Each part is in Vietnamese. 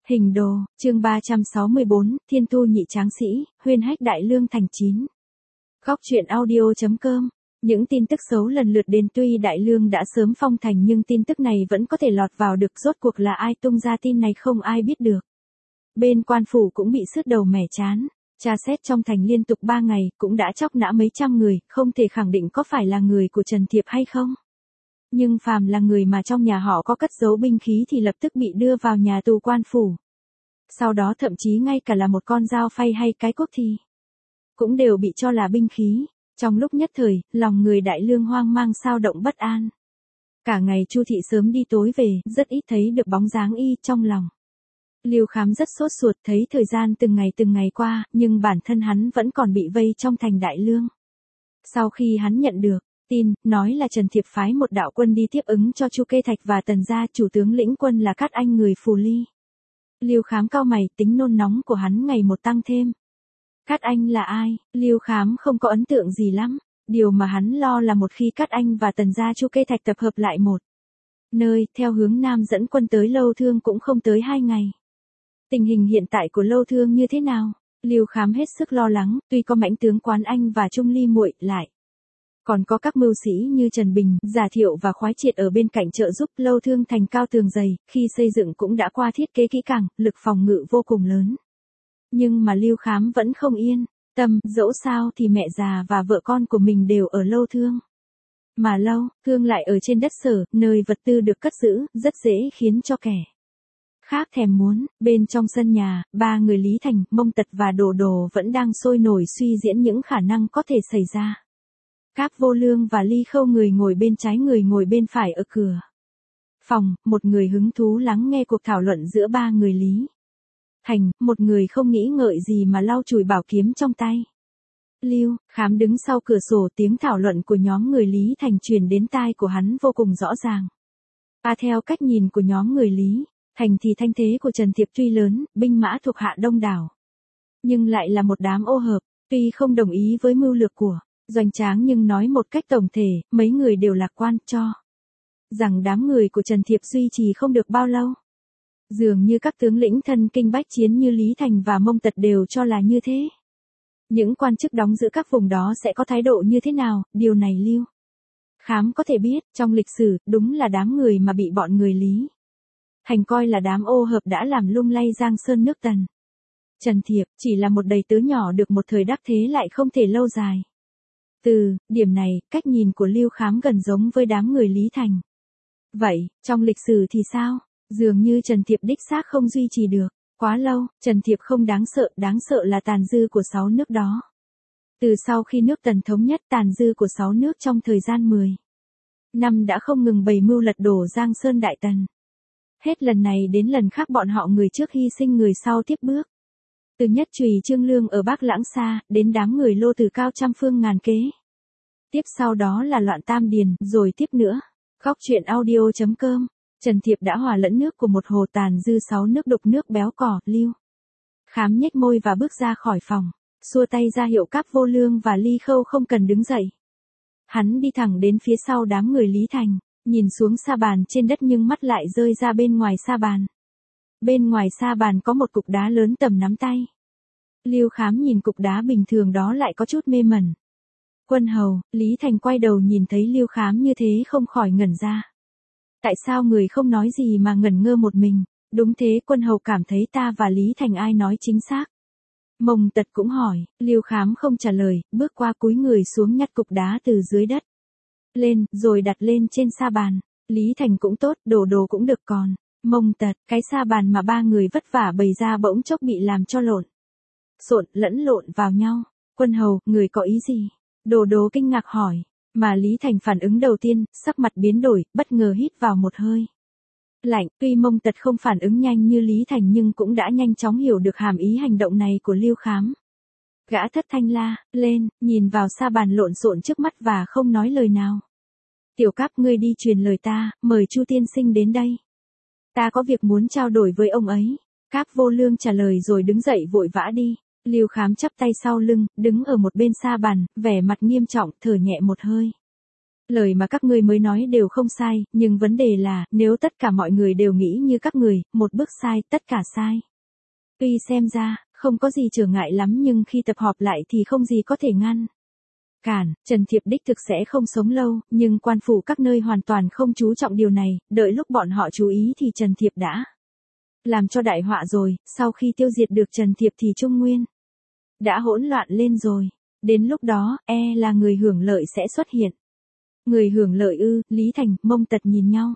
Hình đồ, chương 364, Thiên Tu nhị tráng sĩ, huyên hách đại lương thành 9. Góc truyện audio.com. Những tin tức xấu lần lượt đến, tuy đại lương đã sớm phong thành nhưng tin tức này vẫn có thể lọt vào được, rốt cuộc là ai tung ra tin này không ai biết được. Bên quan phủ cũng bị sứt đầu mẻ chán, tra xét trong thành liên tục 3 ngày, cũng đã chóc nã mấy trăm người, không thể khẳng định có phải là người của Trần Thiệp hay không. Nhưng phàm là người mà trong nhà họ có cất giấu binh khí thì lập tức bị đưa vào nhà tù quan phủ. Sau đó thậm chí ngay cả là một con dao phay hay cái cuốc thì cũng đều bị cho là binh khí. Trong lúc nhất thời, lòng người đại lương hoang mang xao động bất an. Cả ngày Chu thị sớm đi tối về, rất ít thấy được bóng dáng y trong lòng. Lưu Khám rất sốt ruột, thấy thời gian từng ngày qua, nhưng bản thân hắn vẫn còn bị vây trong thành đại lương. Sau khi hắn nhận được tin, nói là Trần Thiệp phái một đạo quân đi tiếp ứng cho Chu Kê Thạch và Tần gia, chủ tướng lĩnh quân là Cát Anh người Phù Ly. Lưu Khám cau mày, tính nôn nóng của hắn ngày một tăng thêm. Cát Anh là ai? Lưu Khám không có ấn tượng gì lắm. Điều mà hắn lo là một khi Cát Anh và Tần gia Chu Kê Thạch tập hợp lại một nơi, theo hướng Nam dẫn quân tới Lâu Thương cũng không tới 2 ngày. Tình hình hiện tại của Lâu Thương như thế nào? Lưu Khám hết sức lo lắng, tuy có mãnh tướng Quán Anh và Trung Ly muội lại còn có các mưu sĩ như Trần Bình, Giả Thiệu và Khoái Triệt ở bên cạnh trợ giúp. Lâu Thương thành cao tường dày, khi xây dựng cũng đã qua thiết kế kỹ càng, lực phòng ngự vô cùng lớn. Nhưng mà Lưu Khám vẫn không yên tâm, dẫu sao thì mẹ già và vợ con của mình đều ở Lâu Thương. Mà Lâu Thương lại ở trên đất Sở, nơi vật tư được cất giữ, rất dễ khiến cho kẻ khác thèm muốn. Bên trong sân nhà, 3 người Lý Thành, Mông Tật và Đồ Đồ vẫn đang sôi nổi suy diễn những khả năng có thể xảy ra. Cáp Vô Lương và Ly Khâu, người ngồi bên trái người ngồi bên phải ở cửa phòng, một người hứng thú lắng nghe cuộc thảo luận giữa 3 người Lý Thành, một người không nghĩ ngợi gì mà lau chùi bảo kiếm trong tay. Lưu Khám đứng sau cửa sổ, tiếng thảo luận của nhóm người Lý Thành truyền đến tai của hắn vô cùng rõ ràng. Theo cách nhìn của nhóm người Lý Thành thì thanh thế của Trần Thiệp tuy lớn, binh mã thuộc hạ đông đảo, nhưng lại là một đám ô hợp. Tuy không đồng ý với mưu lược của Doanh Tráng nhưng nói một cách tổng thể, mấy người đều lạc quan cho rằng đám người của Trần Thiệp duy trì không được bao lâu. Dường như các tướng lĩnh thân kinh bách chiến như Lý Thành và Mông Tật đều cho là như thế. Những quan chức đóng giữ các vùng đó sẽ có thái độ như thế nào, điều này Lưu Khám có thể biết. Trong lịch sử, đúng là đám người mà bị bọn người Lý Thành coi là đám ô hợp đã làm lung lay Giang Sơn nước Tần. Trần Thiệp chỉ là một đầy tớ nhỏ được một thời đắc thế lại không thể lâu dài. Từ điểm này, cách nhìn của Lưu Khám gần giống với đám người Lý Thành. Vậy, trong lịch sử thì sao? Dường như Trần Thiệp đích xác không duy trì được quá lâu. Trần Thiệp không đáng sợ là tàn dư của 6 nước đó. Từ sau khi nước Tần thống nhất, tàn dư của 6 nước trong thời gian 10 năm đã không ngừng bày mưu lật đổ Giang Sơn Đại Tần. Hết lần này đến lần khác bọn họ người trước hy sinh người sau tiếp bước. Từ Nhất Trùy Trương Lương ở Bắc Lãng Xa, đến đám người Lô Từ cao trăm phương ngàn kế. Tiếp sau đó là loạn Tam Điền, rồi tiếp nữa. Góc truyện audio.com. Trần Thiệp đã hòa lẫn nước của một hồ, tàn dư 6 nước đục nước béo cỏ. Lưu Khám nhếch môi và bước ra khỏi phòng, xua tay ra hiệu Cáp Vô Lương và Ly Khâu không cần đứng dậy. Hắn đi thẳng đến phía sau đám người Lý Thành, nhìn xuống sa bàn trên đất nhưng mắt lại rơi ra bên ngoài sa bàn. Bên ngoài sa bàn có một cục đá lớn tầm nắm tay. Lưu Khám nhìn cục đá bình thường đó lại có chút mê mẩn. Quân hầu, Lý Thành quay đầu nhìn thấy Lưu Khám như thế không khỏi ngẩn ra. Tại sao người không nói gì mà ngẩn ngơ một mình? Đúng thế, quân hầu cảm thấy ta và Lý Thành ai nói chính xác? Mông Tật cũng hỏi. Lưu Khám không trả lời, bước qua cúi người xuống nhặt cục đá từ dưới đất lên, rồi đặt lên trên sa bàn. Lý Thành cũng tốt, Đồ Đồ cũng được, còn Mông Tật, cái sa bàn mà 3 người vất vả bày ra bỗng chốc bị làm cho lẫn lộn vào nhau. Quân hầu, người có ý gì? Đồ Đồ kinh ngạc hỏi. Mà Lý Thành phản ứng đầu tiên, sắc mặt biến đổi, bất ngờ hít vào một hơi lạnh. Tuy Mông Tật không phản ứng nhanh như Lý Thành nhưng cũng đã nhanh chóng hiểu được hàm ý hành động này của Lưu Khám. Gã thất thanh la lên, nhìn vào sa bàn lộn xộn trước mắt và không nói lời nào. Tiểu Cáp, ngươi đi truyền lời ta, mời Chu tiên sinh đến đây. Ta có việc muốn trao đổi với ông ấy. Cáp Vô Lương trả lời rồi đứng dậy vội vã đi. Lưu Khám chắp tay sau lưng, đứng ở một bên sa bàn, vẻ mặt nghiêm trọng, thở nhẹ một hơi. Lời mà các ngươi mới nói đều không sai, nhưng vấn đề là, nếu tất cả mọi người đều nghĩ như các người, một bước sai, tất cả sai. Tuy xem ra, không có gì trở ngại lắm nhưng khi tập họp lại thì không gì có thể ngăn cản. Trần Thiệp đích thực sẽ không sống lâu, nhưng quan phủ các nơi hoàn toàn không chú trọng điều này, đợi lúc bọn họ chú ý thì Trần Thiệp đã làm cho đại họa rồi, sau khi tiêu diệt được Trần Thiệp thì Trung Nguyên đã hỗn loạn lên rồi. Đến lúc đó, là người hưởng lợi sẽ xuất hiện. Người hưởng lợi ư? Lý Thành, Mông Tật nhìn nhau.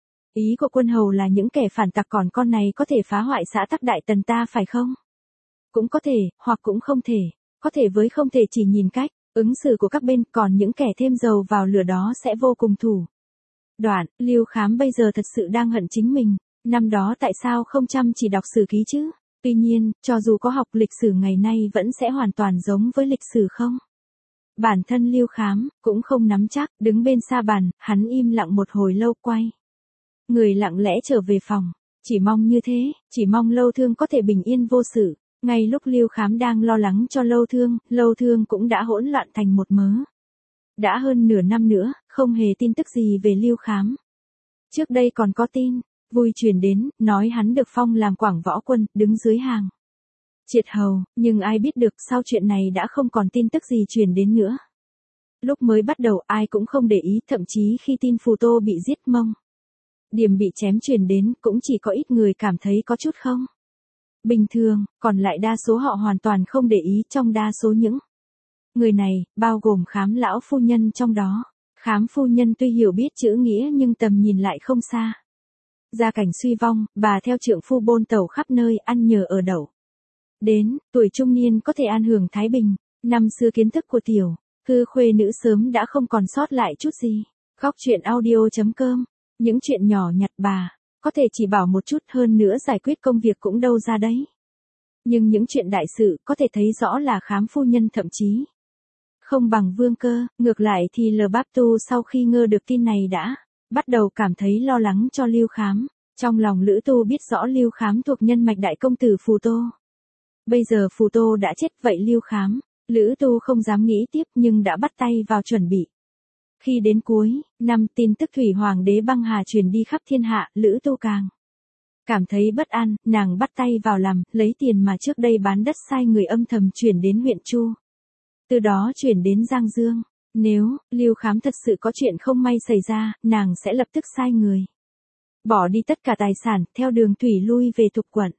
Ý của quân hầu là những kẻ phản tặc, còn con này có thể phá hoại xã tắc Đại Tần ta phải không? Cũng có thể, hoặc cũng không thể. Có thể với không thể chỉ nhìn cách ứng xử của các bên, còn những kẻ thêm dầu vào lửa đó sẽ vô cùng thủ đoạn. Lưu Khám bây giờ thật sự đang hận chính mình. Năm đó tại sao không chăm chỉ đọc sử ký chứ? Tuy nhiên, cho dù có học lịch sử ngày nay vẫn sẽ hoàn toàn giống với lịch sử không? Bản thân Lưu Khám cũng không nắm chắc, đứng bên xa bàn, hắn im lặng một hồi lâu quay người lặng lẽ trở về phòng. Chỉ mong như thế, chỉ mong Lâu Thương có thể bình yên vô sự. Ngay lúc Lưu Khám đang lo lắng cho Lâu Thương cũng đã hỗn loạn thành một mớ. Đã hơn nửa năm nữa, không hề tin tức gì về Lưu Khám. Trước đây còn có tin vui truyền đến, nói hắn được phong làm Quảng Võ Quân, đứng dưới hàng Triệt Hầu, nhưng ai biết được sau chuyện này đã không còn tin tức gì truyền đến nữa. Lúc mới bắt đầu ai cũng không để ý, thậm chí khi tin Phù Tô bị giết, Mông Điểm bị chém truyền đến, cũng chỉ có ít người cảm thấy có chút không bình thường, còn lại đa số họ hoàn toàn không để ý. Trong đa số những người này, bao gồm Khám lão phu nhân trong đó. Khám phu nhân tuy hiểu biết chữ nghĩa nhưng tầm nhìn lại không xa. Gia cảnh suy vong, bà theo trượng phu bôn tẩu khắp nơi, ăn nhờ ở đậu. Đến, tuổi trung niên có thể an hưởng thái bình. Năm xưa kiến thức của tiểu thư khuê nữ sớm đã không còn sót lại chút gì. Góc truyện audio.com. Những chuyện nhỏ nhặt bà có thể chỉ bảo một chút, hơn nữa giải quyết công việc cũng đâu ra đấy. Nhưng những chuyện đại sự có thể thấy rõ là Khám phu nhân thậm chí không bằng Vương Cơ. Ngược lại thì L Báp Tu sau khi ngơ được tin này đã bắt đầu cảm thấy lo lắng cho Lưu Khám. Trong lòng Lữ Tu biết rõ Lưu Khám thuộc nhân mạch đại công tử Phù Tô. Bây giờ Phù Tô đã chết, vậy Lưu Khám, Lữ Tu không dám nghĩ tiếp nhưng đã bắt tay vào chuẩn bị. Khi đến cuối năm tin tức Thủy Hoàng đế băng hà truyền đi khắp thiên hạ, Lữ Tu càng cảm thấy bất an, nàng bắt tay vào làm, lấy tiền mà trước đây bán đất sai người âm thầm chuyển đến huyện Chu. Từ đó chuyển đến Giang Dương. Nếu Lưu Khám thật sự có chuyện không may xảy ra, nàng sẽ lập tức sai người bỏ đi tất cả tài sản, theo đường thủy lui về Thục quận.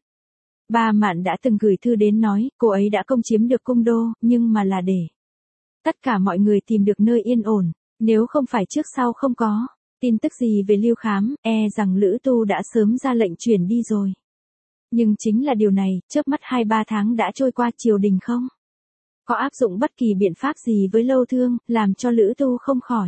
Ba Mạn đã từng gửi thư đến nói, cô ấy đã công chiếm được cung đô, nhưng mà là để tất cả mọi người tìm được nơi yên ổn. Nếu không phải trước sau không có tin tức gì về Lưu Khám, rằng Lữ Tu đã sớm ra lệnh chuyển đi rồi. Nhưng chính là điều này, chớp mắt 2-3 tháng đã trôi qua, triều đình không có áp dụng bất kỳ biện pháp gì với Lâu Thương, làm cho Lữ Tu không khỏi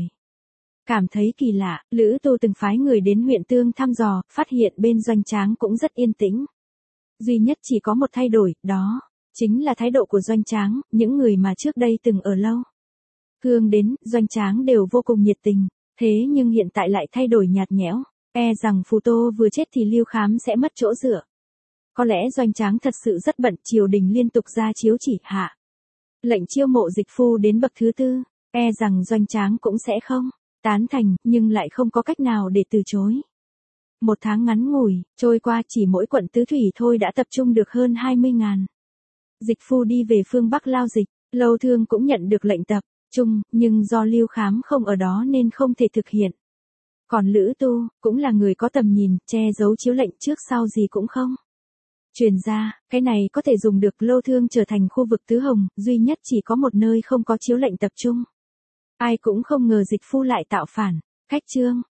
cảm thấy kỳ lạ. Lữ Tu từng phái người đến huyện Tương thăm dò, phát hiện bên Doanh Tráng cũng rất yên tĩnh. Duy nhất chỉ có một thay đổi, đó chính là thái độ của Doanh Tráng. Những người mà trước đây từng ở Lâu Thương đến Doanh Tráng đều vô cùng nhiệt tình, thế nhưng hiện tại lại thay đổi nhạt nhẽo. Rằng Phù Tô vừa chết thì Lưu Khám sẽ mất chỗ dựa. Có lẽ Doanh Tráng thật sự rất bận, triều đình liên tục ra chiếu chỉ hạ lệnh chiêu mộ dịch phu đến bậc thứ 4. Rằng Doanh Tráng cũng sẽ không tán thành, nhưng lại không có cách nào để từ chối. Một tháng ngắn ngủi trôi qua, chỉ mỗi quận Tứ Thủy thôi đã tập trung được hơn 20.000 dịch phu đi về phương Bắc lao dịch. Lâu Thương cũng nhận được lệnh tập trung, nhưng do Lưu Khám không ở đó nên không thể thực hiện. Còn Lữ Tu cũng là người có tầm nhìn, che giấu chiếu lệnh trước sau gì cũng không truyền ra. Cái này có thể dùng được. Lâu Thương trở thành khu vực tứ hồng, duy nhất chỉ có một nơi không có chiếu lệnh tập trung. Ai cũng không ngờ dịch phu lại tạo phản. Khách Trương